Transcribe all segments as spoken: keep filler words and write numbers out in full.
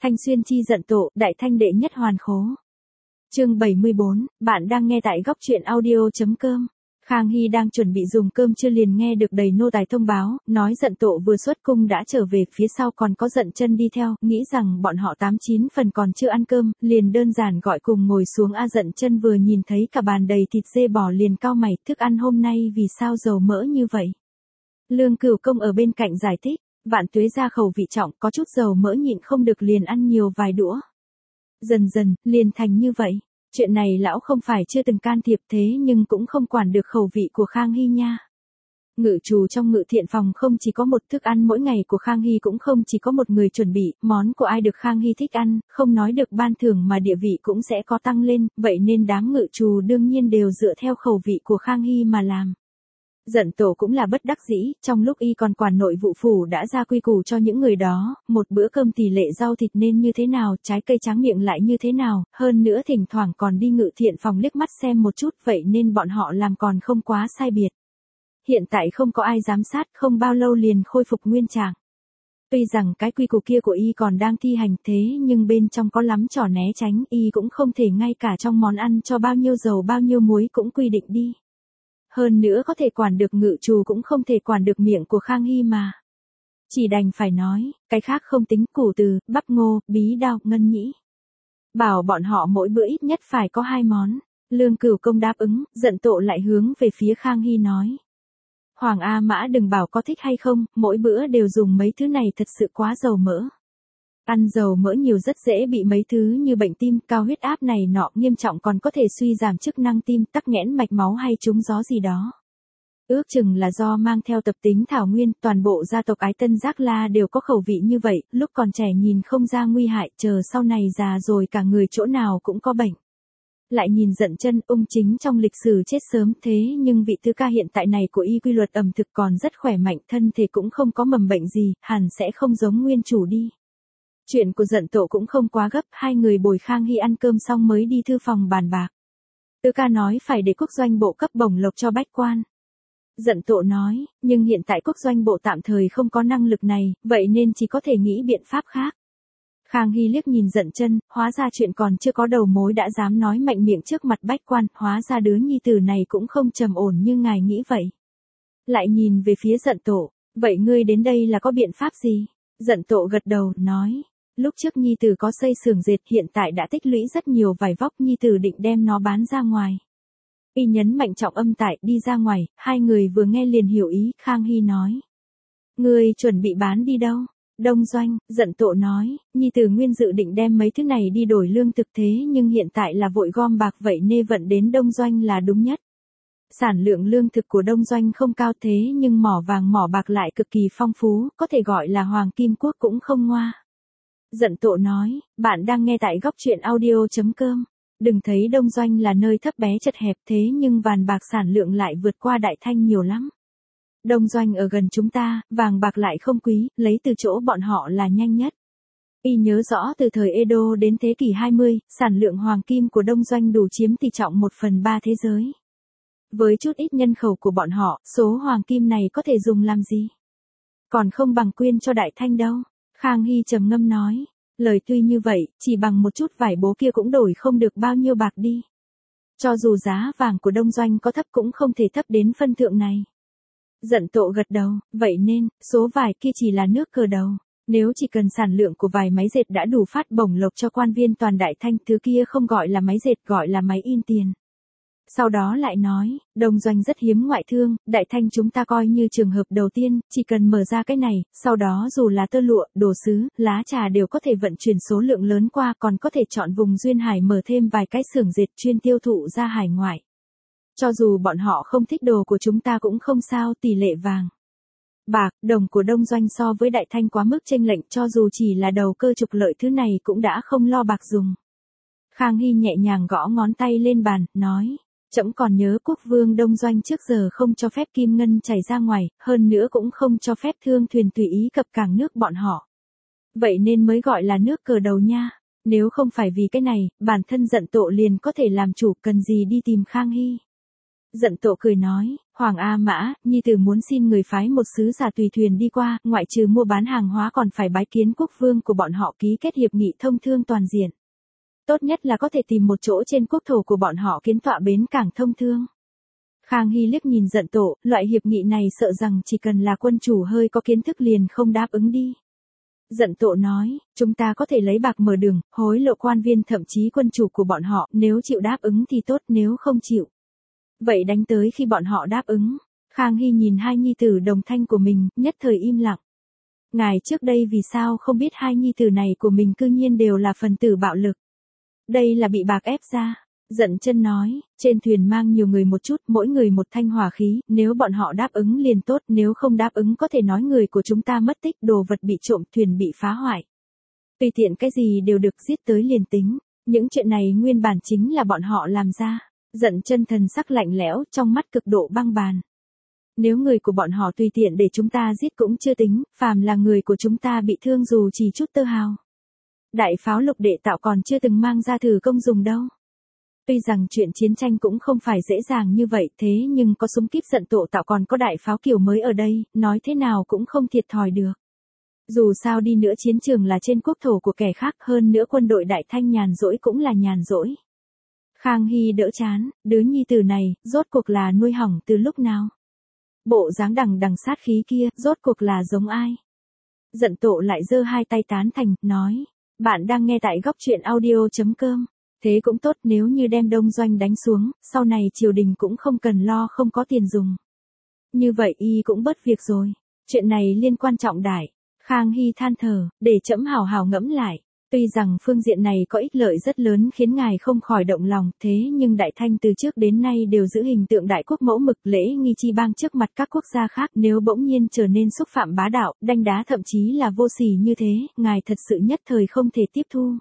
Thanh Xuyên chi giận Tổ, đại thanh đệ nhất hoàn khố. Chương bảy mươi bốn, bạn đang nghe tại góc truyện audio.com. Khang Hy đang chuẩn bị dùng cơm chưa liền nghe được đầy nô tài thông báo, nói giận Tổ vừa xuất cung đã trở về, phía sau còn có giận chân đi theo, nghĩ rằng bọn họ tám chín phần còn chưa ăn cơm, liền đơn giản gọi cùng ngồi xuống. A giận chân vừa nhìn thấy cả bàn đầy thịt dê bò liền cau mày, thức ăn hôm nay vì sao dầu mỡ như vậy? Lương Cửu Công ở bên cạnh giải thích, Vạn Tuế gia khẩu vị trọng, có chút dầu mỡ nhịn không được liền ăn nhiều vài đũa. Dần dần, liền thành như vậy. Chuyện này lão không phải chưa từng can thiệp, thế nhưng cũng không quản được khẩu vị của Khang Hy nha. Ngự trù trong ngự thiện phòng không chỉ có một thức ăn mỗi ngày của Khang Hy, cũng không chỉ có một người chuẩn bị, món của ai được Khang Hy thích ăn, không nói được ban thưởng mà địa vị cũng sẽ có tăng lên, vậy nên đám ngự trù đương nhiên đều dựa theo khẩu vị của Khang Hy mà làm. Giận Tổ cũng là bất đắc dĩ, trong lúc y còn quản nội vụ phủ đã ra quy củ cho những người đó, một bữa cơm tỷ lệ rau thịt nên như thế nào, trái cây tráng miệng lại như thế nào, hơn nữa thỉnh thoảng còn đi ngự thiện phòng liếc mắt xem một chút, vậy nên bọn họ làm còn không quá sai biệt. Hiện tại không có ai giám sát, không bao lâu liền khôi phục nguyên trạng. Tuy rằng cái quy củ kia của y còn đang thi hành, thế nhưng bên trong có lắm trò né tránh, y cũng không thể ngay cả trong món ăn cho bao nhiêu dầu bao nhiêu muối cũng quy định đi. Hơn nữa có thể quản được ngự trù cũng không thể quản được miệng của Khang Hy mà. Chỉ đành phải nói, cái khác không tính, củ từ, bắp ngô, bí đao, ngân nhĩ. Bảo bọn họ mỗi bữa ít nhất phải có hai món. Lương Cửu Công đáp ứng, Giận Tổ lại hướng về phía Khang Hy nói. Hoàng A Mã đừng bảo có thích hay không, mỗi bữa đều dùng mấy thứ này thật sự quá dầu mỡ. Ăn dầu mỡ nhiều rất dễ bị mấy thứ như bệnh tim, cao huyết áp này nọ, nghiêm trọng còn có thể suy giảm chức năng tim, tắc nghẽn mạch máu hay trúng gió gì đó. Ước chừng là do mang theo tập tính thảo nguyên, toàn bộ gia tộc Ái Tân Giác La đều có khẩu vị như vậy, lúc còn trẻ nhìn không ra nguy hại, chờ sau này già rồi cả người chỗ nào cũng có bệnh. Lại nhìn Giận Chân, ung chính trong lịch sử chết sớm, thế nhưng vị tứ ca hiện tại này của y quy luật ẩm thực còn rất khỏe mạnh, thân thể cũng không có mầm bệnh gì, hẳn sẽ không giống nguyên chủ đi. Chuyện của Giận Tổ cũng không quá gấp, hai người bồi Khang Hy ăn cơm xong mới đi thư phòng bàn bạc. Tứ ca nói phải để quốc doanh bộ cấp bổng lộc cho bách quan. Giận Tổ nói, nhưng hiện tại quốc doanh bộ tạm thời không có năng lực này, vậy nên chỉ có thể nghĩ biện pháp khác. Khang Hy liếc nhìn Giận Chân, hóa ra chuyện còn chưa có đầu mối đã dám nói mạnh miệng trước mặt bách quan, hóa ra đứa nhi tử này cũng không trầm ổn như ngài nghĩ vậy. Lại nhìn về phía Giận Tổ, vậy ngươi đến đây là có biện pháp gì? Giận Tổ gật đầu, nói. Lúc trước nhi tử có xây xưởng dệt, hiện tại đã tích lũy rất nhiều vải vóc, nhi tử định đem nó bán ra ngoài. Y nhấn mạnh trọng âm tại, đi ra ngoài, hai người vừa nghe liền hiểu ý, Khang Hy nói. Ngươi chuẩn bị bán đi đâu? Đông doanh, Giận Tổ nói, nhi tử nguyên dự định đem mấy thứ này đi đổi lương thực, thế nhưng hiện tại là vội gom bạc, vậy nên vận đến đông doanh là đúng nhất. Sản lượng lương thực của đông doanh không cao, thế nhưng mỏ vàng mỏ bạc lại cực kỳ phong phú, có thể gọi là hoàng kim quốc cũng không ngoa. Giận Tổ nói, bạn đang nghe tại góc truyện audio.com. Đừng thấy đông doanh là nơi thấp bé chật hẹp, thế nhưng vàng bạc sản lượng lại vượt qua đại thanh nhiều lắm. Đông doanh ở gần chúng ta, vàng bạc lại không quý, lấy từ chỗ bọn họ là nhanh nhất. Y nhớ rõ từ thời Edo đến thế kỷ hai mươi, sản lượng hoàng kim của đông doanh đủ chiếm tỷ trọng một phần ba thế giới. Với chút ít nhân khẩu của bọn họ, số hoàng kim này có thể dùng làm gì? Còn không bằng quyên cho đại thanh đâu. Khang Hy trầm ngâm nói, lời tuy như vậy, chỉ bằng một chút vải bố kia cũng đổi không được bao nhiêu bạc đi. Cho dù giá vàng của đông doanh có thấp cũng không thể thấp đến phân thượng này. Giận Tổ gật đầu, vậy nên, số vải kia chỉ là nước cờ đầu. Nếu chỉ cần sản lượng của vài máy dệt đã đủ phát bổng lộc cho quan viên toàn đại thanh, thứ kia không gọi là máy dệt, gọi là máy in tiền. Sau đó lại nói, đông doanh rất hiếm ngoại thương, đại thanh chúng ta coi như trường hợp đầu tiên, chỉ cần mở ra cái này, sau đó dù là tơ lụa, đồ sứ, lá trà đều có thể vận chuyển số lượng lớn qua, còn có thể chọn vùng duyên hải mở thêm vài cái xưởng dệt chuyên tiêu thụ ra hải ngoại. Cho dù bọn họ không thích đồ của chúng ta cũng không sao, tỷ lệ vàng, bạc, đồng của đông doanh so với đại thanh quá mức chênh lệch, cho dù chỉ là đầu cơ trục lợi thứ này cũng đã không lo bạc dùng. Khang Hy nhẹ nhàng gõ ngón tay lên bàn, nói. Trẫm còn nhớ quốc vương đông doanh trước giờ không cho phép kim ngân chảy ra ngoài, hơn nữa cũng không cho phép thương thuyền tùy ý cập cảng nước bọn họ. Vậy nên mới gọi là nước cờ đầu nha. Nếu không phải vì cái này, bản thân Giận Tổ liền có thể làm chủ, cần gì đi tìm Khang Hy. Giận Tổ cười nói, Hoàng A Mã, nhi tử muốn xin người phái một sứ giả tùy thuyền đi qua, ngoại trừ mua bán hàng hóa còn phải bái kiến quốc vương của bọn họ ký kết hiệp nghị thông thương toàn diện. Tốt nhất là có thể tìm một chỗ trên quốc thổ của bọn họ kiến tọa bến cảng thông thương. Khang Hy liếc nhìn Dận Tổ, loại hiệp nghị này sợ rằng chỉ cần là quân chủ hơi có kiến thức liền không đáp ứng đi. Dận Tổ nói, chúng ta có thể lấy bạc mở đường, hối lộ quan viên thậm chí quân chủ của bọn họ, nếu chịu đáp ứng thì tốt, nếu không chịu. Vậy đánh tới khi bọn họ đáp ứng. Khang Hy nhìn hai nhi tử đồng thanh của mình, nhất thời im lặng. Ngài trước đây vì sao không biết hai nhi tử này của mình cư nhiên đều là phần tử bạo lực. Đây là bị bạc ép ra. Dận Chân nói, trên thuyền mang nhiều người một chút, mỗi người một thanh hỏa khí, nếu bọn họ đáp ứng liền tốt, nếu không đáp ứng có thể nói người của chúng ta mất tích, đồ vật bị trộm, thuyền bị phá hoại. Tùy tiện cái gì đều được giết tới liền tính, những chuyện này nguyên bản chính là bọn họ làm ra. Dận Chân thần sắc lạnh lẽo, trong mắt cực độ băng bàn. Nếu người của bọn họ tùy tiện để chúng ta giết cũng chưa tính, phàm là người của chúng ta bị thương dù chỉ chút tơ hào. Đại pháo lục đệ tạo còn chưa từng mang ra thử công dùng đâu. Tuy rằng chuyện chiến tranh cũng không phải dễ dàng như vậy, thế nhưng có súng kíp Dận Tổ tạo còn có đại pháo kiểu mới ở đây, nói thế nào cũng không thiệt thòi được. Dù sao đi nữa chiến trường là trên quốc thổ của kẻ khác, hơn nữa quân đội Đại Thanh nhàn rỗi cũng là nhàn rỗi. Khang Hy đỡ chán, đứa nhi tử này, rốt cuộc là nuôi hỏng từ lúc nào? Bộ dáng đằng đằng sát khí kia, rốt cuộc là giống ai? Dận Tổ lại giơ hai tay tán thành, nói, bạn đang nghe tại góc truyện audio chấm com. Thế cũng tốt, nếu như đem Đông Doanh đánh xuống, sau này triều đình cũng không cần lo không có tiền dùng. Như vậy y cũng bớt việc rồi. Chuyện này liên quan trọng đại. Khang Hy than thở, để trẫm hào hào ngẫm lại. Tuy rằng phương diện này có ích lợi rất lớn khiến ngài không khỏi động lòng, thế nhưng Đại Thanh từ trước đến nay đều giữ hình tượng đại quốc mẫu mực, lễ nghi chi bang trước mặt các quốc gia khác, nếu bỗng nhiên trở nên xúc phạm bá đạo, đanh đá thậm chí là vô sỉ như thế, ngài thật sự nhất thời không thể tiếp thu.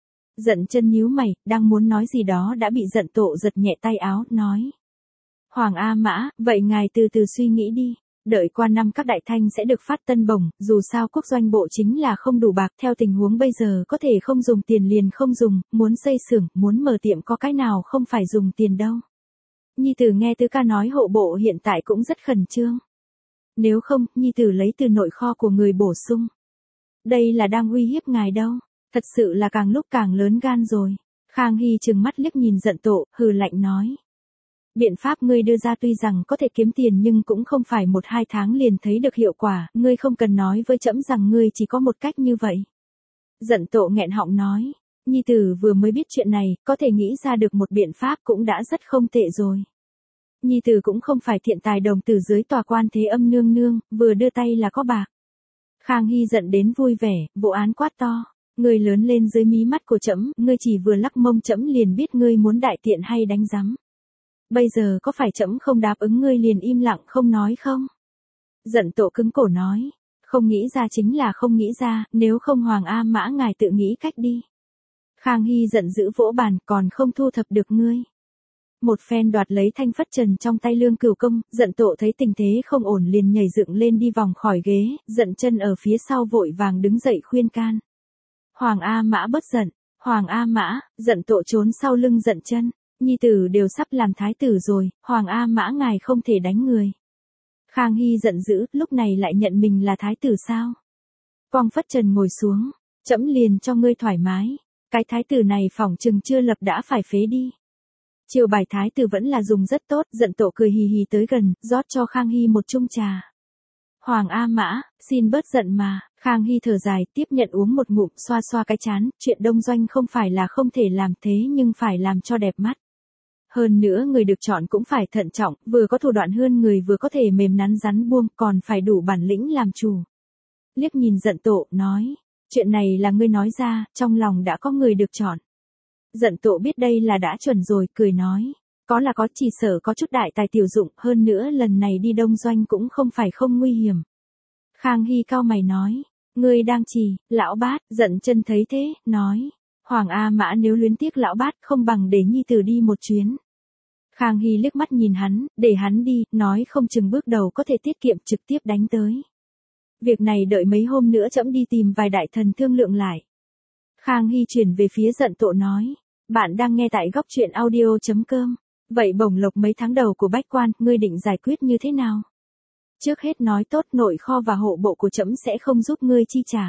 Dận Chân nhíu mày, đang muốn nói gì đó đã bị Dận Tổ giật nhẹ tay áo, nói. Hoàng A Mã, vậy ngài từ từ suy nghĩ đi. Đợi qua năm các đại thanh sẽ được phát tân bổng, dù sao quốc doanh bộ chính là không đủ bạc, theo tình huống bây giờ có thể không dùng tiền liền không dùng, muốn xây xưởng, muốn mở tiệm có cái nào không phải dùng tiền đâu. Nhi tử nghe Tứ ca nói hộ bộ hiện tại cũng rất khẩn trương. Nếu không, Nhi tử lấy từ nội kho của người bổ sung. Đây là đang uy hiếp ngài đâu, thật sự là càng lúc càng lớn gan rồi. Khang Hy trừng mắt liếc nhìn Dận Tổ, hừ lạnh nói. Biện pháp ngươi đưa ra tuy rằng có thể kiếm tiền nhưng cũng không phải một hai tháng liền thấy được hiệu quả, ngươi không cần nói với trẫm rằng ngươi chỉ có một cách như vậy. Dận Tổ nghẹn họng nói, nhi tử vừa mới biết chuyện này, có thể nghĩ ra được một biện pháp cũng đã rất không tệ rồi. Nhi tử cũng không phải thiện tài đồng từ dưới tòa quan thế âm nương nương, vừa đưa tay là có bạc. Khang Hy giận đến vui vẻ, vụ án quát to. Ngươi lớn lên dưới mí mắt của trẫm, ngươi chỉ vừa lắc mông trẫm liền biết ngươi muốn đại tiện hay đánh giám. Bây giờ có phải trẫm không đáp ứng ngươi liền im lặng không nói không? Dận Tổ cứng cổ nói, không nghĩ ra chính là không nghĩ ra, nếu không Hoàng A Mã ngài tự nghĩ cách đi. Khang Hy giận dữ vỗ bàn, còn không thu thập được ngươi. Một phen đoạt lấy thanh phất trần trong tay Lương Cửu Công, Dận Tổ thấy tình thế không ổn liền nhảy dựng lên đi vòng khỏi ghế, Dận Chân ở phía sau vội vàng đứng dậy khuyên can. Hoàng A Mã bất giận, Hoàng A Mã, Dận Tổ trốn sau lưng Dận Chân. Nhi tử đều sắp làm thái tử rồi, Hoàng A Mã ngài không thể đánh người. Khang Hy giận dữ, lúc này lại nhận mình là thái tử sao? Quang phất trần ngồi xuống, trẫm liền cho ngươi thoải mái, cái thái tử này phỏng chừng chưa lập đã phải phế đi. Chiều bài thái tử vẫn là dùng rất tốt, Dận Tổ cười hì hì tới gần, rót cho Khang Hy một chung trà. Hoàng A Mã, xin bớt giận mà. Khang Hy thở dài, tiếp nhận uống một ngụm, xoa xoa cái trán, chuyện Đông Doanh không phải là không thể làm thế nhưng phải làm cho đẹp mắt. Hơn nữa người được chọn cũng phải thận trọng, vừa có thủ đoạn hơn người vừa có thể mềm nắn rắn buông, còn phải đủ bản lĩnh làm chủ. Liếc nhìn Dận Tổ, nói, chuyện này là ngươi nói ra, trong lòng đã có người được chọn. Dận Tổ biết đây là đã chuẩn rồi, cười nói, có là có, chỉ sở có chút đại tài tiểu dụng, hơn nữa lần này đi Đông Doanh cũng không phải không nguy hiểm. Khang Hy cao mày nói, ngươi đang trì, lão bát, Dận Chân thấy thế, nói, Hoàng A Mã nếu luyến tiếc lão bát không bằng để nhi tử đi một chuyến. Khang Hy liếc mắt nhìn hắn, để hắn đi, nói không chừng bước đầu có thể tiết kiệm trực tiếp đánh tới. Việc này đợi mấy hôm nữa trẫm đi tìm vài đại thần thương lượng lại. Khang Hy chuyển về phía Dận Tổ nói, bạn đang nghe tại góc truyện audio chấm com. Vậy bổng lộc mấy tháng đầu của bách quan, ngươi định giải quyết như thế nào? Trước hết nói tốt nội kho và hộ bộ của trẫm sẽ không giúp ngươi chi trả.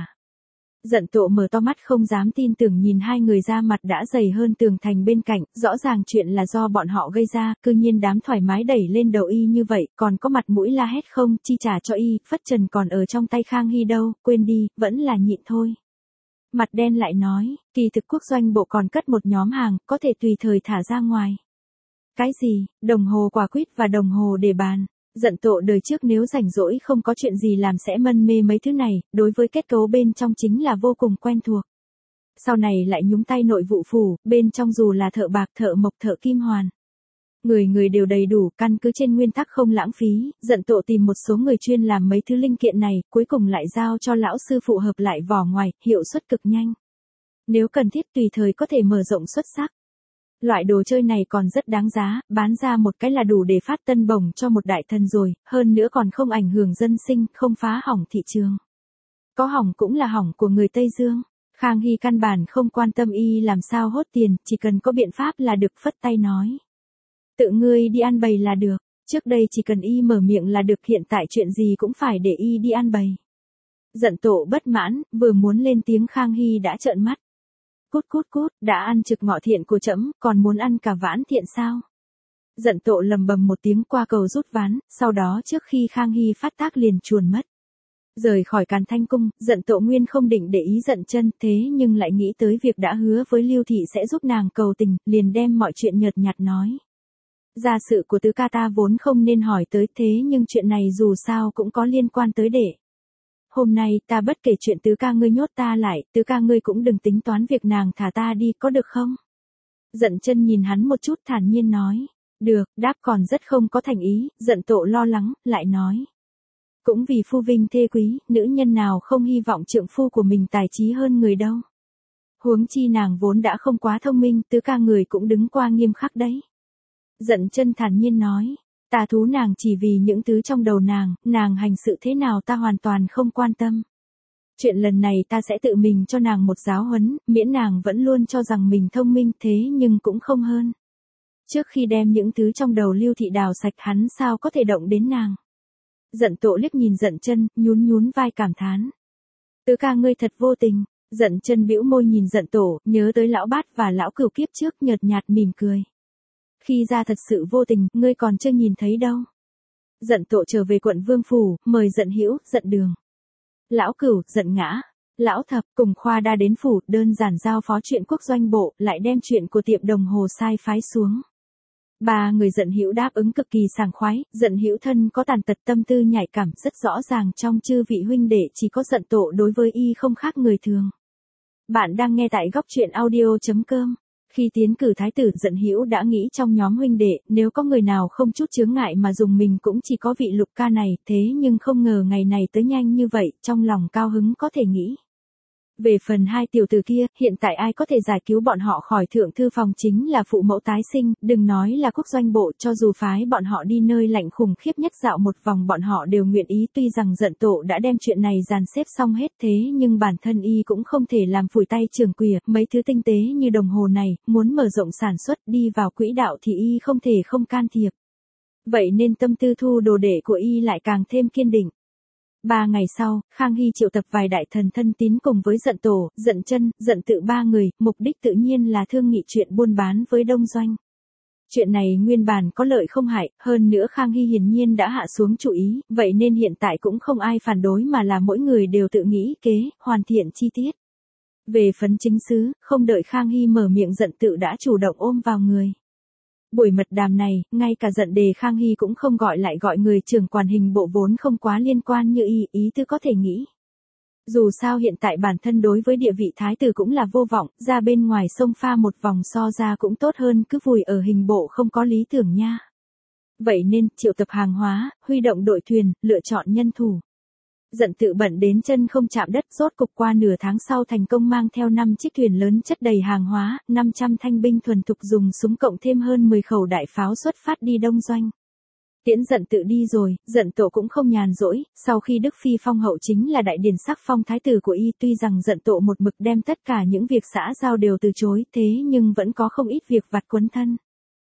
Dận Tộ mở to mắt không dám tin tưởng nhìn hai người da mặt đã dày hơn tường thành bên cạnh, rõ ràng chuyện là do bọn họ gây ra, cư nhiên dám thoải mái đẩy lên đầu y như vậy, còn có mặt mũi la hét không, chi trả cho y, phất trần còn ở trong tay Khang Hy đâu, quên đi, vẫn là nhịn thôi. Mặt đen lại nói, kỳ thực quốc doanh bộ còn cất một nhóm hàng, có thể tùy thời thả ra ngoài. Cái gì, đồng hồ quả quýt và đồng hồ để bàn. Dận Tộ đời trước nếu rảnh rỗi không có chuyện gì làm sẽ mân mê mấy thứ này, đối với kết cấu bên trong chính là vô cùng quen thuộc. Sau này lại nhúng tay nội vụ phủ, bên trong dù là thợ bạc, thợ mộc, thợ kim hoàn. Người người đều đầy đủ, căn cứ trên nguyên tắc không lãng phí, Dận Tộ tìm một số người chuyên làm mấy thứ linh kiện này, cuối cùng lại giao cho lão sư phụ hợp lại vỏ ngoài, hiệu suất cực nhanh. Nếu cần thiết tùy thời có thể mở rộng xuất sắc. Loại đồ chơi này còn rất đáng giá, bán ra một cái là đủ để phát tân bổng cho một đại thần rồi, hơn nữa còn không ảnh hưởng dân sinh, không phá hỏng thị trường. Có hỏng cũng là hỏng của người Tây Dương. Khang Hy căn bản không quan tâm y làm sao hốt tiền, chỉ cần có biện pháp là được, phất tay nói. Tự ngươi đi ăn bày là được, trước đây chỉ cần y mở miệng là được, hiện tại chuyện gì cũng phải để y đi ăn bày. Dận Tộ bất mãn, vừa muốn lên tiếng Khang Hy đã trợn mắt. Cút cút cút, đã ăn trực ngọ thiện của trẫm, còn muốn ăn cả vãn thiện sao? Dận Tộ lầm bầm một tiếng qua cầu rút ván, sau đó trước khi Khang Hy phát tác liền chuồn mất. Rời khỏi Càn Thanh cung, Dận Tộ nguyên không định để ý Dận Chân, thế nhưng lại nghĩ tới việc đã hứa với Lưu Thị sẽ giúp nàng cầu tình, liền đem mọi chuyện nhợt nhạt nói. Gia sự của tứ ca ta vốn không nên hỏi tới, thế nhưng chuyện này dù sao cũng có liên quan tới đệ. Hôm nay ta bất kể chuyện tứ ca ngươi nhốt ta lại, tứ ca ngươi cũng đừng tính toán việc nàng thả ta đi, có được không? Dận Chân nhìn hắn một chút thản nhiên nói. Được, đáp còn rất không có thành ý, Dận Tộ lo lắng, lại nói. Cũng vì phu vinh thê quý, nữ nhân nào không hy vọng trượng phu của mình tài trí hơn người đâu. Huống chi nàng vốn đã không quá thông minh, tứ ca người cũng đứng qua nghiêm khắc đấy. Dận Chân thản nhiên nói. Ta thú nàng chỉ vì những thứ trong đầu nàng, nàng hành sự thế nào ta hoàn toàn không quan tâm. Chuyện lần này ta sẽ tự mình cho nàng một giáo huấn, miễn nàng vẫn luôn cho rằng mình thông minh thế nhưng cũng không hơn. Trước khi đem những thứ trong đầu Lưu Thị đào sạch hắn sao có thể động đến nàng. Dận Tộ liếc nhìn Dận Chân, nhún nhún vai cảm thán. Tứ ca ngươi thật vô tình. Dận Chân bĩu môi nhìn Dận Tổ, nhớ tới lão bát và lão cửu kiếp trước nhợt nhạt mỉm cười. Khi ra thật sự vô tình, ngươi còn chưa nhìn thấy đâu. Dận Tộ trở về quận Vương phủ, mời Dận Hữu, Dận Đường. Lão Cửu, Dận Ngã, lão Thập cùng Khoa Đa đến phủ, đơn giản giao phó chuyện quốc doanh bộ, lại đem chuyện của tiệm đồng hồ sai phái xuống. Ba người Dận Hữu đáp ứng cực kỳ sảng khoái, Dận Hữu thân có tàn tật tâm tư nhạy cảm, rất rõ ràng trong chư vị huynh đệ chỉ có Dận Tộ đối với y không khác người thường. Bạn đang nghe tại góc truyện audio chấm com. Khi tiến cử thái tử, Dận Hữu đã nghĩ trong nhóm huynh đệ, nếu có người nào không chút chướng ngại mà dùng mình cũng chỉ có vị Lục ca này, thế nhưng không ngờ ngày này tới nhanh như vậy, trong lòng cao hứng có thể nghĩ. Về phần hai tiểu tử kia, hiện tại ai có thể giải cứu bọn họ khỏi thượng thư phòng chính là phụ mẫu tái sinh, đừng nói là quốc doanh bộ, cho dù phái bọn họ đi nơi lạnh khủng khiếp nhất dạo một vòng bọn họ đều nguyện ý. Tuy rằng Dận Tổ đã đem chuyện này dàn xếp xong hết thế nhưng bản thân y cũng không thể làm phủi tay trường quìa, mấy thứ tinh tế như đồng hồ này, muốn mở rộng sản xuất đi vào quỹ đạo thì y không thể không can thiệp. Vậy nên tâm tư thu đồ đệ của y lại càng thêm kiên định. Ba ngày sau, Khang Hy triệu tập vài đại thần thân tín cùng với Dận Tổ, Dận Chân, Dận Tự ba người, mục đích tự nhiên là thương nghị chuyện buôn bán với Đông Doanh. Chuyện này nguyên bản có lợi không hại, hơn nữa Khang Hy hiển nhiên đã hạ xuống chủ ý, vậy nên hiện tại cũng không ai phản đối mà là mỗi người đều tự nghĩ kế, hoàn thiện chi tiết. Về phấn chính sứ, không đợi Khang Hy mở miệng Dận Tự đã chủ động ôm vào người. Buổi mật đàm này, ngay cả Dận Đề Khang Hy cũng không gọi lại gọi người trưởng quản hình bộ vốn không quá liên quan như y, ý tư có thể nghĩ. Dù sao hiện tại bản thân đối với địa vị thái tử cũng là vô vọng, ra bên ngoài sông pha một vòng so ra cũng tốt hơn cứ vùi ở hình bộ không có lý tưởng nha. Vậy nên, triệu tập hàng hóa, huy động đội thuyền, lựa chọn nhân thủ. Dận Tự bận đến chân không chạm đất, rốt cục qua nửa tháng sau thành công mang theo năm chiếc thuyền lớn chất đầy hàng hóa, năm trăm thanh binh thuần thục dùng súng cộng thêm hơn mười khẩu đại pháo xuất phát đi Đông Doanh. Tiễn Dận Tự đi rồi, Dận Tổ cũng không nhàn rỗi, sau khi Đức Phi phong hậu chính là đại điển sắc phong thái tử của y, tuy rằng Dận Tổ một mực đem tất cả những việc xã giao đều từ chối, thế nhưng vẫn có không ít việc vặt quấn thân.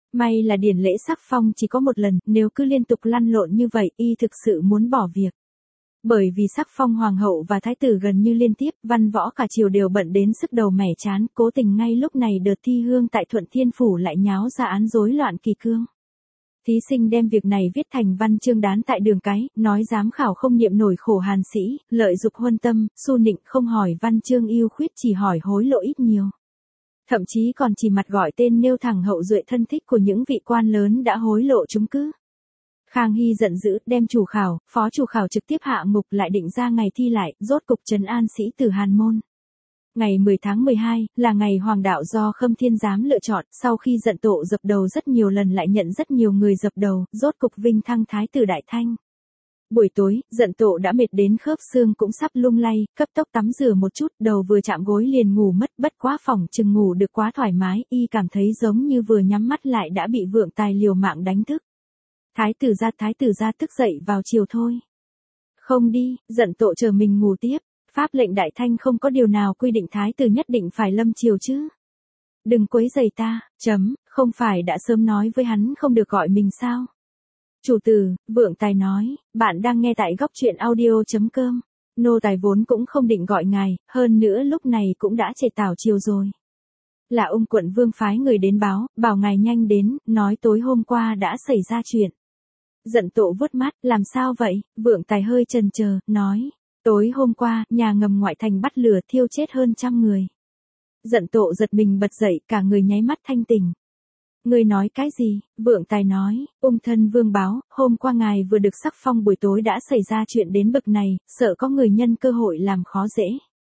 May là điển lễ sắc phong chỉ có một lần, nếu cứ liên tục lăn lộn như vậy, y thực sự muốn bỏ việc. Bởi vì sắc phong hoàng hậu và thái tử gần như liên tiếp, văn võ cả triều đều bận đến sức đầu mẻ chán, cố tình ngay lúc này đợt thi hương tại Thuận Thiên Phủ lại nháo ra án rối loạn kỳ cương. Thí sinh đem việc này viết thành văn chương đán tại đường cái, nói giám khảo không niệm nổi khổ hàn sĩ, lợi dục huân tâm, su nịnh không hỏi văn chương yêu khuyết chỉ hỏi hối lộ ít nhiều. Thậm chí còn chỉ mặt gọi tên nêu thẳng hậu duệ thân thích của những vị quan lớn đã hối lộ chúng cứ. Khang Hy giận dữ, đem chủ khảo, phó chủ khảo trực tiếp hạ ngục lại định ra ngày thi lại, rốt cục trấn an sĩ tử Hàn môn. Ngày mười tháng mười hai, là ngày hoàng đạo do Khâm Thiên Giám lựa chọn, sau khi giận tổ dập đầu rất nhiều lần lại nhận rất nhiều người dập đầu, rốt cục vinh thăng thái tử Đại Thanh. Buổi tối, giận tổ đã mệt đến khớp xương cũng sắp lung lay, cấp tốc tắm rửa một chút, đầu vừa chạm gối liền ngủ mất, bất quá phòng chừng ngủ được quá thoải mái, y cảm thấy giống như vừa nhắm mắt lại đã bị vượng tài liều mạng đánh thức. Thái tử gia, thái tử gia thức dậy vào chiều thôi. Không đi, giận tổ chờ mình ngủ tiếp, pháp lệnh Đại Thanh không có điều nào quy định thái tử nhất định phải lâm chiều chứ. Đừng quấy rầy ta, chấm, không phải đã sớm nói với hắn không được gọi mình sao? Chủ tử, vượng tài nói, bạn đang nghe tại góc truyện audio.com. Nô tài vốn cũng không định gọi ngài, hơn nữa lúc này cũng đã trễ tảo chiều rồi. Là ông quận vương phái người đến báo, bảo ngài nhanh đến, nói tối hôm qua đã xảy ra chuyện. Giận tổ vuốt mắt, làm sao vậy? Vượng tài hơi chần chờ, nói, tối hôm qua, nhà ngầm ngoại thành bắt lửa thiêu chết hơn trăm người. Giận tổ giật mình bật dậy, cả người nháy mắt thanh tỉnh. Người nói cái gì? Vượng tài nói, ung thân vương báo, hôm qua ngài vừa được sắc phong buổi tối đã xảy ra chuyện đến bậc này, sợ có người nhân cơ hội làm khó dễ.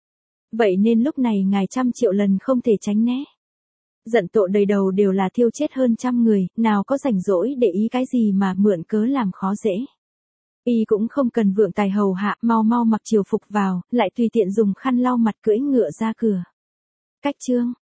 Vậy nên lúc này ngài trăm triệu lần không thể tránh né. Giận tổ đầy đầu đều là thiêu chết hơn trăm người, nào có rảnh rỗi để ý cái gì mà mượn cớ làm khó dễ. Y cũng không cần vượng tài hầu hạ, mau mau mặc triều phục vào, lại tùy tiện dùng khăn lau mặt cưỡi ngựa ra cửa. Cách chương